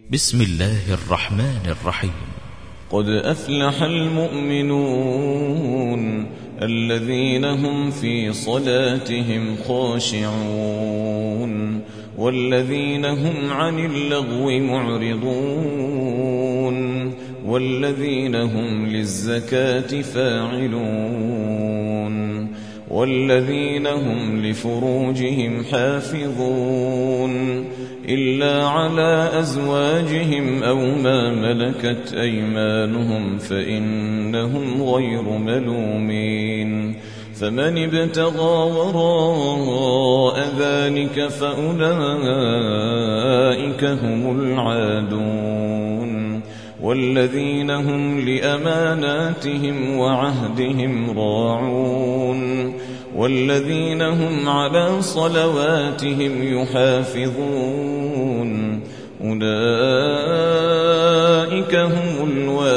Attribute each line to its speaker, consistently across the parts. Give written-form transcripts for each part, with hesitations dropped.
Speaker 1: بسم الله الرحمن الرحيم.
Speaker 2: قد أفلح المؤمنون الذين هم في صلاتهم خاشعون والذين هم عن اللغو معرضون والذين هم للزكاة فاعلون والذين هم لفروجهم حافظون إلا على أزواجهم أو ما ملكت أيمانهم فإنهم غير ملومين فمن ابتغى وراء ذلك فأولئك هم العادون والذين هم لأماناتهم وعهدهم راعون والذين هم على صلواتهم يحافظون أولئك هم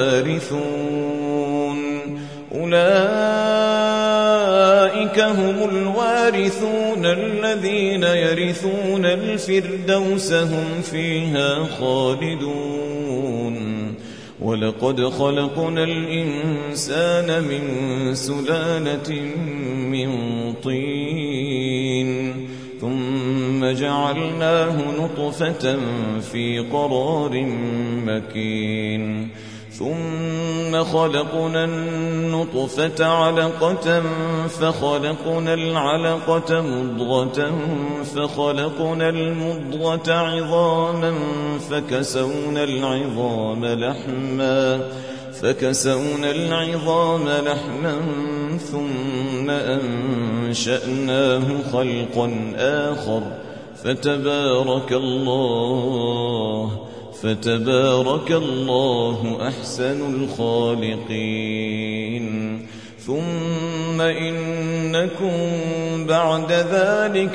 Speaker 2: الوارثون الذين يرثون الفردوس هم فيها خالدون ولقد خلقنا الإنسان من سلالة من طين ثم جعلناه نطفة في قرار مكين ثم خلقنا النطفة علقة فخلقنا العلقة مضغة فخلقنا المضغة عظاما فكسونا العظام لحما ثم أنشأناه خلقا آخر فتبارك الله أحسن الخالقين ثم إنكم بعد ذلك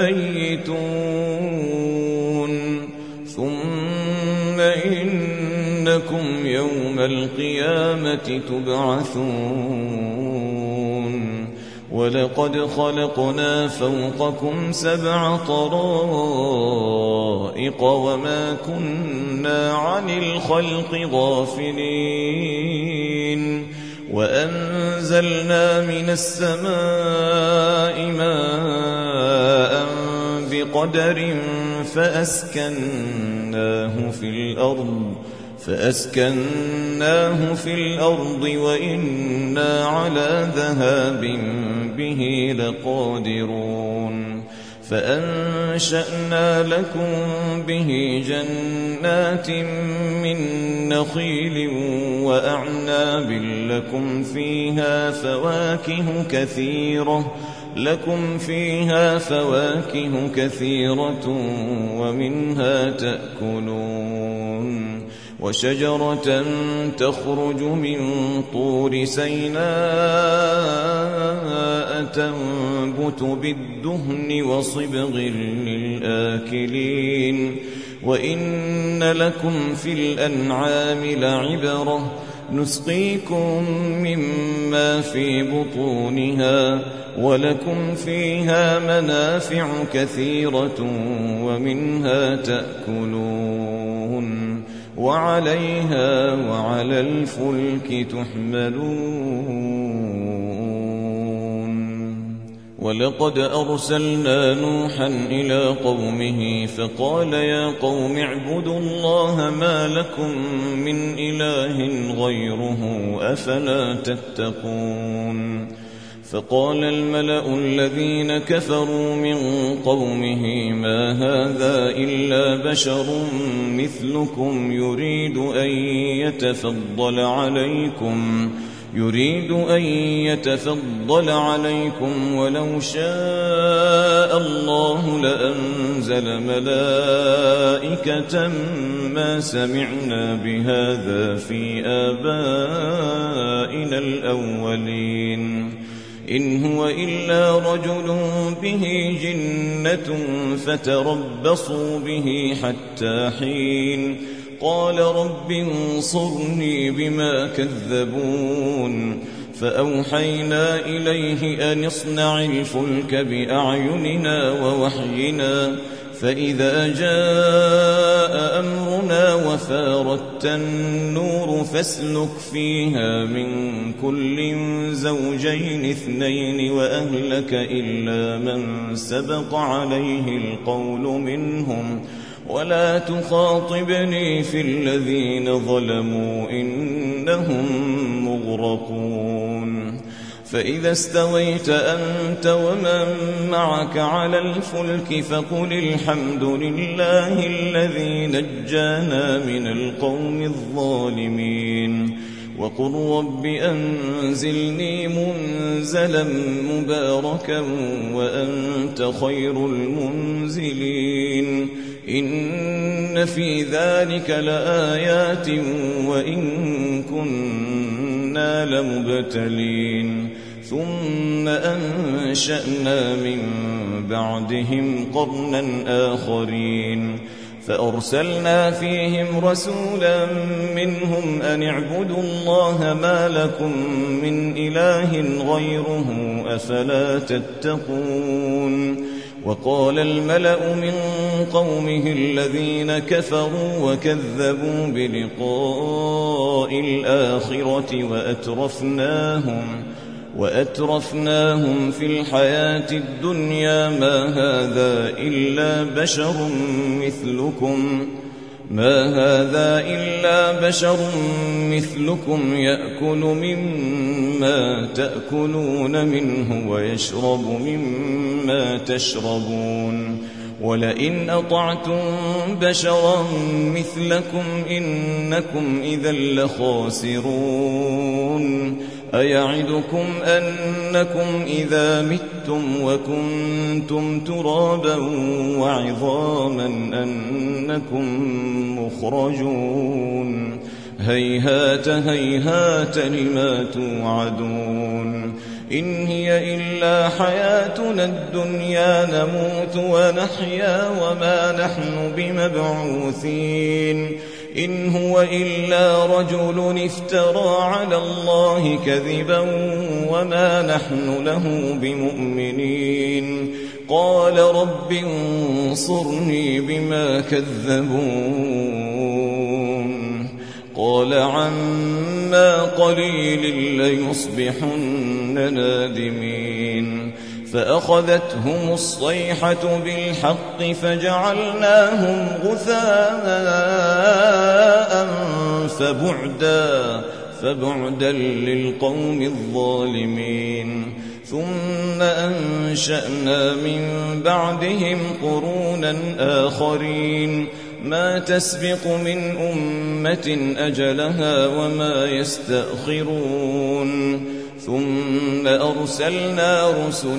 Speaker 2: لميتون ثم إنكم يوم القيامة تبعثون ولقد خلقنا فوقكم 7 طرائق وما كنا عن الخلق غافلين وأنزلنا من السماء ماء بقدر فأسكناه في الأرض وإنا على ذهاب به لقادرون فأنشأنا لكم به جنات من نخيل وأعناب لكم فيها فواكه كثيرة ومنها تأكلون وشجرة تخرج من طور سيناء تنبت بالدهن وصبغ للآكلين وإن لكم في الأنعام لعبرة نسقيكم مما في بطونها ولكم فيها منافع كثيرة ومنها تأكلون وعليها وعلى الفلك تحملون ولقد أرسلنا نوحا إلى قومه فقال يا قوم اعبدوا الله ما لكم من إله غيره أفلا تتقون فقال الملأ الذين كفروا من قومه ما هذا إلا بشر مثلكم يريد أن يتفضل عليكم ولو شاء الله لأنزل ملائكة ما سمعنا بهذا في آبائنا الأولين إن هو إلا رجل به جنة فتربصوا به حتى حين قال رب انصرني بما كذبون فأوحينا إليه أن اصنع الفلك بأعيننا ووحينا فإذا جاء أمرنا وفارت النور فاسلك فيها من كل زوجين 2 وأهلك إلا من سبق عليه القول منهم ولا تخاطبني في الذين ظلموا إنهم مغرقون فإذا استويت أنت ومن معك على الفلك فقل الحمد لله الذي نجانا من القوم الظالمين وقل رب أنزلني منزلا مباركا وأنت خير المنزلين إن في ذلك لآيات وإن كنا لمبتلين ثم أنشأنا من بعدهم قرنا آخرين فأرسلنا فيهم رسولا منهم أن اعبدوا الله ما لكم من إله غيره أفلا تتقون وقال الملأ من قومه الذين كفروا وكذبوا بلقاء الآخرة وأترفناهم في الحياة الدنيا ما هذا إلا بشر مثلكم يأكل مما تأكلون منه ويشرب مما تشربون ولئن أطعتم بشرا مثلكم إنكم إذا لخاسرون أيعدكم أنكم إذا متم وكنتم ترابا وعظاما أنكم مخرجون هيهات هيهات لما توعدون إن هي إلا حياتنا الدنيا نموت ونحيا وما نحن بمبعوثين إن هو إلا رجل افترى على الله كذبا وما نحن له بمؤمنين قال رب انصرني بما كذبون قال عما قليل ليصبحن نادمين فأخذتهم الصيحة بالحق فجعلناهم غثاء فبعدا للقوم الظالمين ثم أنشأنا من بعدهم قرونا آخرين ما تسبق من أمة أجلها وما يستأخرون ثم أرسلنا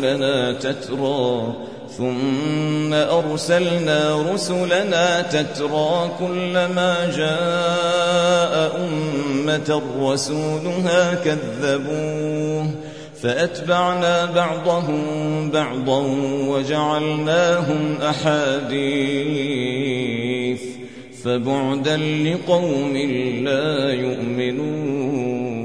Speaker 2: رسلنا تترى كلما جاء أمة رسولها كذبوه فأتبعنا بعضهم بعضا وجعلناهم أحاديث فبعدا لقوم لا يؤمنون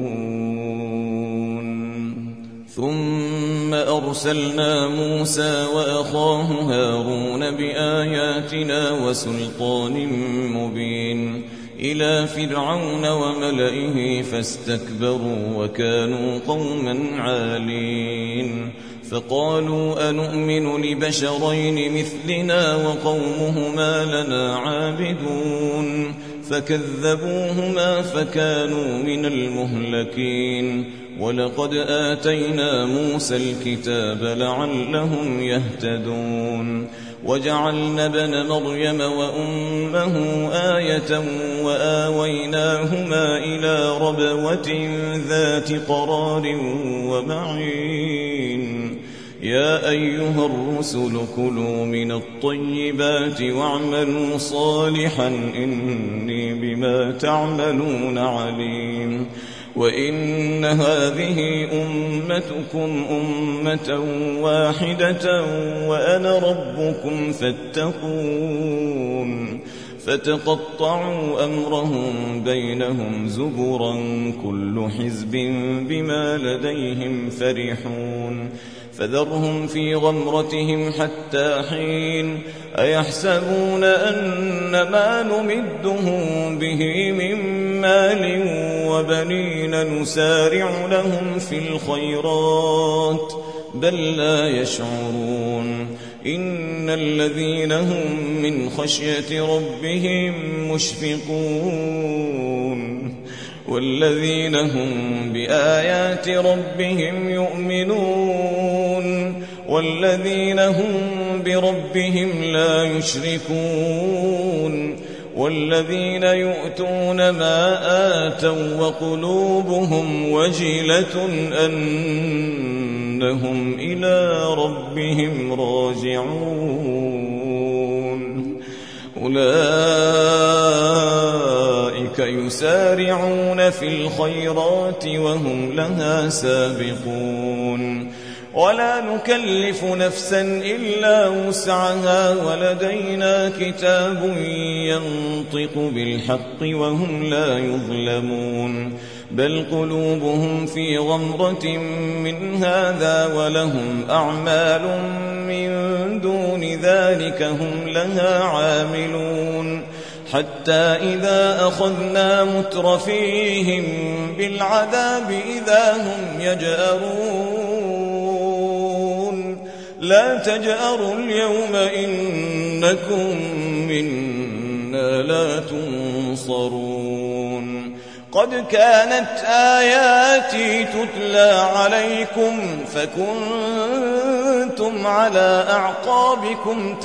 Speaker 2: ثم أرسلنا موسى وأخاه هارون بآياتنا وسلطان مبين إلى فرعون وملئه فاستكبروا وكانوا قوما عالين فقالوا أنؤمن لبشرين مثلنا وقومهما لنا عابدون فكذبوهما فكانوا من المهلكين ولقد آتينا موسى الكتاب لعلهم يهتدون وجعلنا ابن مريم وأمه آية وآويناهما إلى ربوة ذات قرار ومعين يا أيها الرسل كلوا من الطيبات واعملوا صالحا إني بما تعملون عليم وإن هذه أمتكم أمة واحدة وأنا ربكم فاتقون فتقطعوا أمرهم بينهم زبرا كل حزب بما لديهم فرحون فذرهم في غمرتهم حتى حين أيحسبون أن ما نمدهم به من مال وبنين نسارع لهم في الخيرات بل لا يشعرون إن الذين هم من خشية ربهم مشفقون والذين هم بآيات ربهم يؤمنون والذين هم بربهم لا يشركون والذين يؤتون ما آتوا وقلوبهم وجلة أنهم إلى ربهم راجعون أولئك يسارعون في الخيرات وهم لها سابقون ولا نكلف نفسا إلا وسعها ولدينا كتاب ينطق بالحق وهم لا يظلمون بل قلوبهم في غمرة من هذا ولهم أعمال من دون ذلك هم لها عاملون حتى إذا أخذنا مترفيهم بالعذاب إذا هم يجأرون لا تجأروا اليوم إنكم منا لا تنصرون قد كانت آياتي تتلى عليكم فكنتم على أعقابكم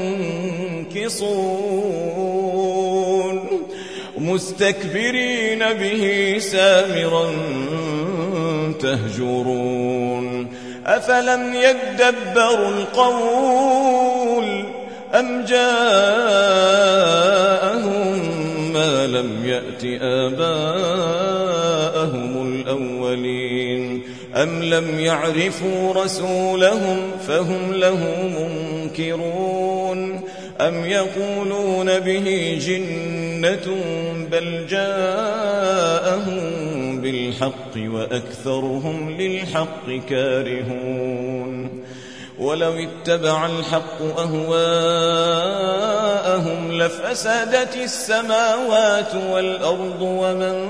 Speaker 2: تنكصون مستكبرين به سامرا تهجرون أفلم يدبروا القول أم جاءهم ما لم يأت آباءهم الأولين أم لم يعرفوا رسولهم فهم له منكرون أم يقولون به جنة بل جاءهم بالحق وأكثرهم للحق كارهون ولو اتبع الحق أهواءهم لفسدت السماوات والأرض ومن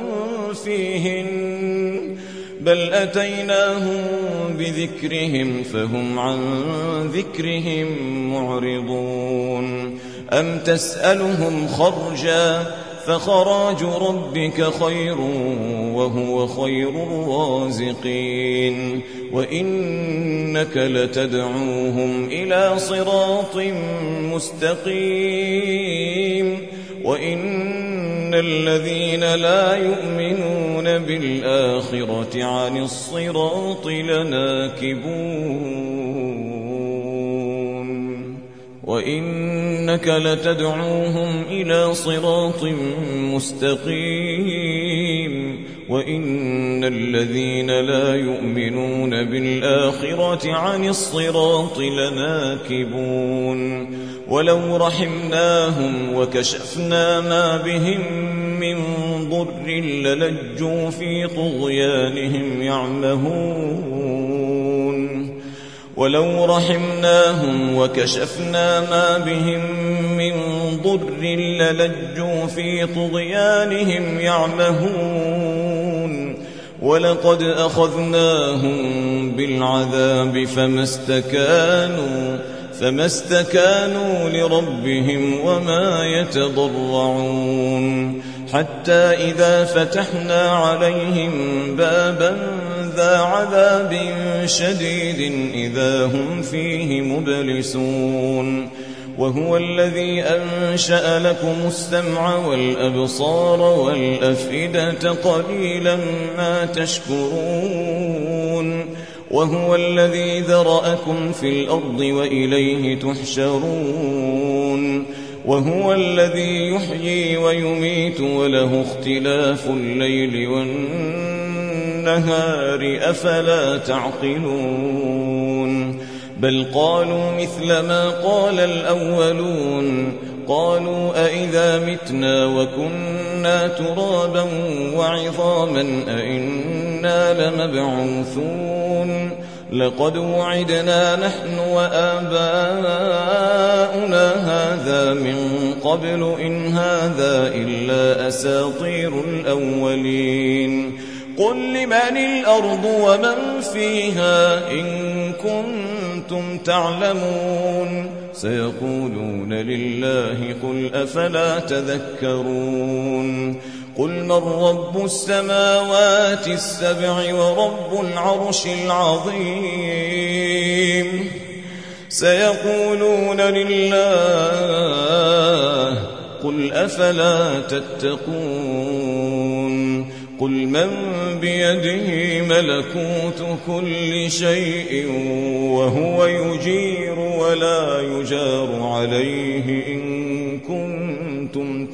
Speaker 2: فيهن بل أتيناهم بذكرهم فهم عن ذكرهم معرضون أم تسألهم خرجا فخراج ربك خير وهو خير الرازقين وإنك لتدعوهم إلى صراط مستقيم وإن الذين لا يؤمنون بالآخرة عن الصراط لناكبون وإنك لتدعوهم إلى صراط مستقيم وإن الذين لا يؤمنون بالآخرة عن الصراط لناكبون ولو رحمناهم وكشفنا ما بهم من ضر للجوا في طغيانهم يعمهون ولو رحمناهم وكشفنا ما بهم من ضر للجوا في طغيانهم يعمهون ولقد أخذناهم بالعذاب فما استكانوا لربهم وما يتضرعون حتى إذا فتحنا عليهم بابا ذا عذاب شديد إذا هم فيه مبلسون وهو الذي أنشأ لكم السمع والأبصار والأفئدة قليلا ما تشكرون وهو الذي ذرأكم في الأرض وإليه تحشرون وهو الذي يحيي ويميت وله اختلاف الليل والنهار أفلا تعقلون بل قالوا مثل ما قال الأولون قالوا أئذا متنا وكنا ترابا وعظاما أئنا لمبعوثون لقد وعدنا نحن وآباؤنا هذا من قبل إن هذا إلا أساطير الأولين قل لمن الأرض ومن فيها إن كنتم تعلمون سيقولون لله قل أفلا تذكرون قل من رب السماوات السبع ورب العرش العظيم سيقولون لله قل أفلا تتقون قل من بيده ملكوت كل شيء وهو يجير ولا يجار عليه إن كنتم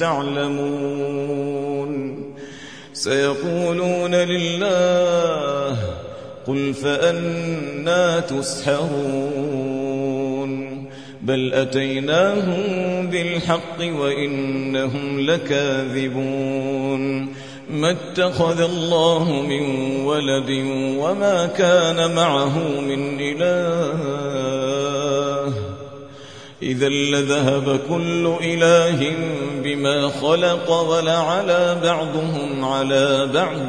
Speaker 2: تعلمون سيقولون لله قل فأنى تسحرون بل أتيناهم بالحق وإنهم لكاذبون ما اتخذ الله من ولد وما كان معه من إله إذا لذهب كل إله بما خلق ولعلى بعضهم على بعض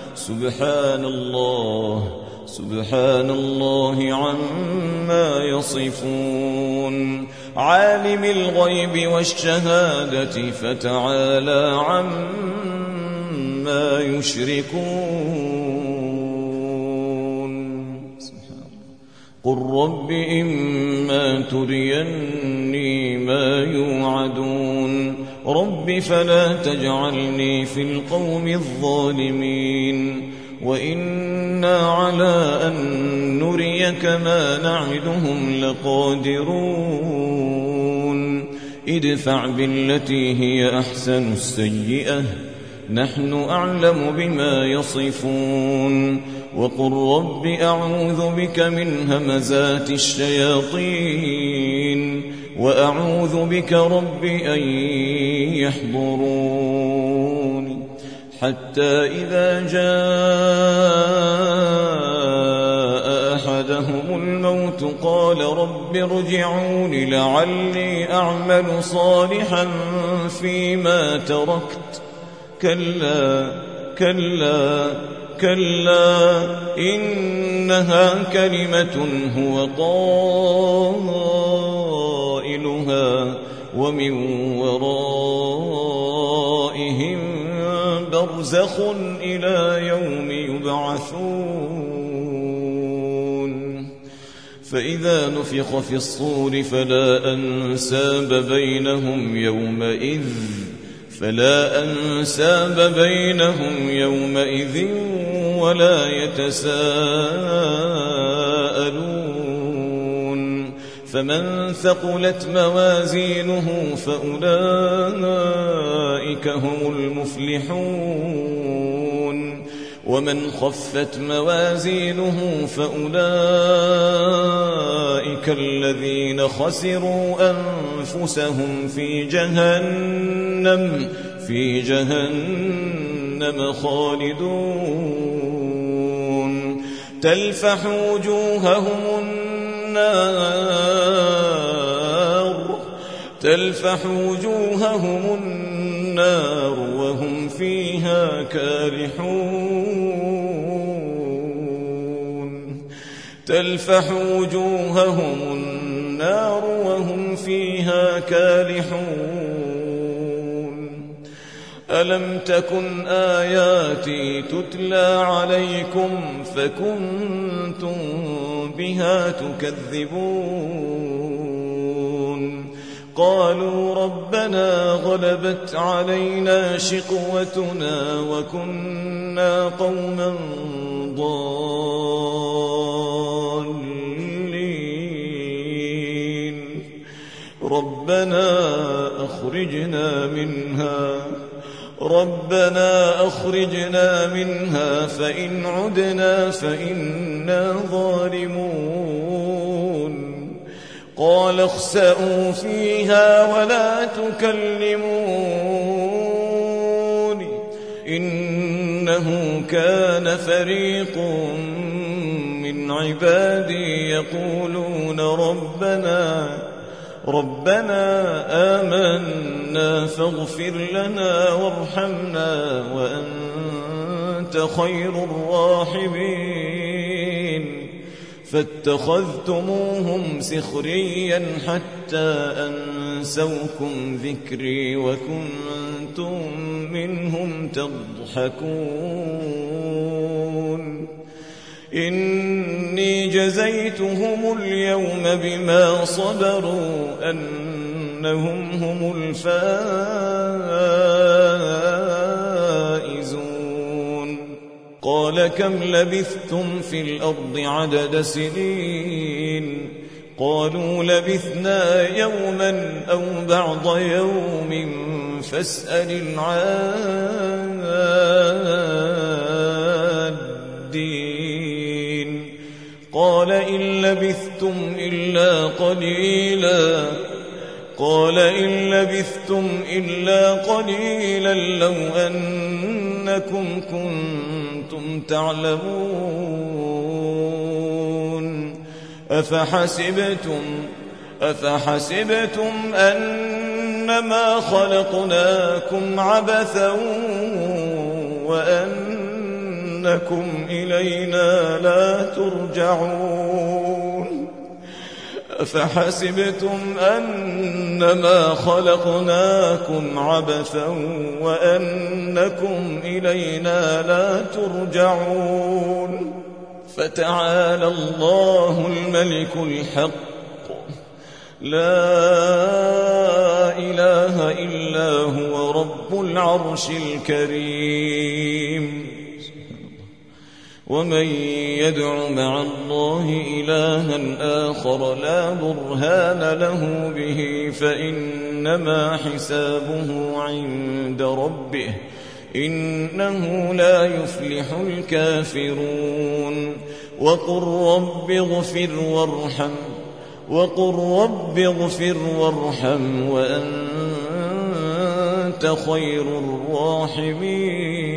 Speaker 2: سبحان الله عما يصفون عالم الغيب والشهادة فتعالى عما يشركون قل رب إما تريني ما يوعدون رب فلا تجعلني في القوم الظالمين وإنا على أن نريك ما نعدهم لقادرون ادفع بالتي هي أحسن السيئة نحن أعلم بما يصفون وقل رب أعوذ بك من همزات الشياطين وأعوذ بك رب أن يحضرون حتى إذا جاء أحدهم الموت قال رب ارجعون لعلي أعمل صالحا فيما تركت كلا إنها كلمة هو قائلها ومن ورائهم برزخ إلى يوم يبعثون فإذا نفخ في الصور فلا أنساب بينهم يومئذ ولا يتساءلون فمن ثقلت موازينه فأولئك هم المفلحون ومن خفت موازينه فأولئك الذين خسروا أنفسهم في جهنم خالدون تلفح وجوههم النار وهم فيها كالحون تلفح وجوههم النار وهم فيها كالحون ألم تكن آياتي تتلى عليكم فكنتم بها تكذبون قالوا ربنا غلبت علينا شقوتنا وكنا قوما ضالين ربنا أخرجنا منها فإن عدنا فإنا ظالمون قال اخسئوا فيها ولا تكلمون إنه كان فريق من عبادي يقولون ربنا آمنا فاغفر لنا وارحمنا وأنت خير الراحمين فاتخذتموهم سخريا حتى أنسوكم ذكري وكنتم منهم تضحكون إني جزيتهم اليوم بما صبروا أنهم هم الفائزون قال كم لبثتم في الأرض عدد سنين قالوا لبثنا يوما أو بعض يوم فاسأل العادين قال إن لبثتم إلا قليلا لو أنكم كنتم تعلمون أفحسبتم أنما خلقناكم عبثا وأنكم إلينا لا ترجعون أفحسبتم أنما خلقناكم عبثا وأنكم إلينا لا ترجعون فتعالى الله الملك الحق لا إله إلا هو رب العرش الكريم ومن يدع مع الله إلها آخر لا برهان له به فإنما حسابه عند ربه إنه لا يفلح الكافرون وقل رب اغفر وارحم وأنت خير الراحمين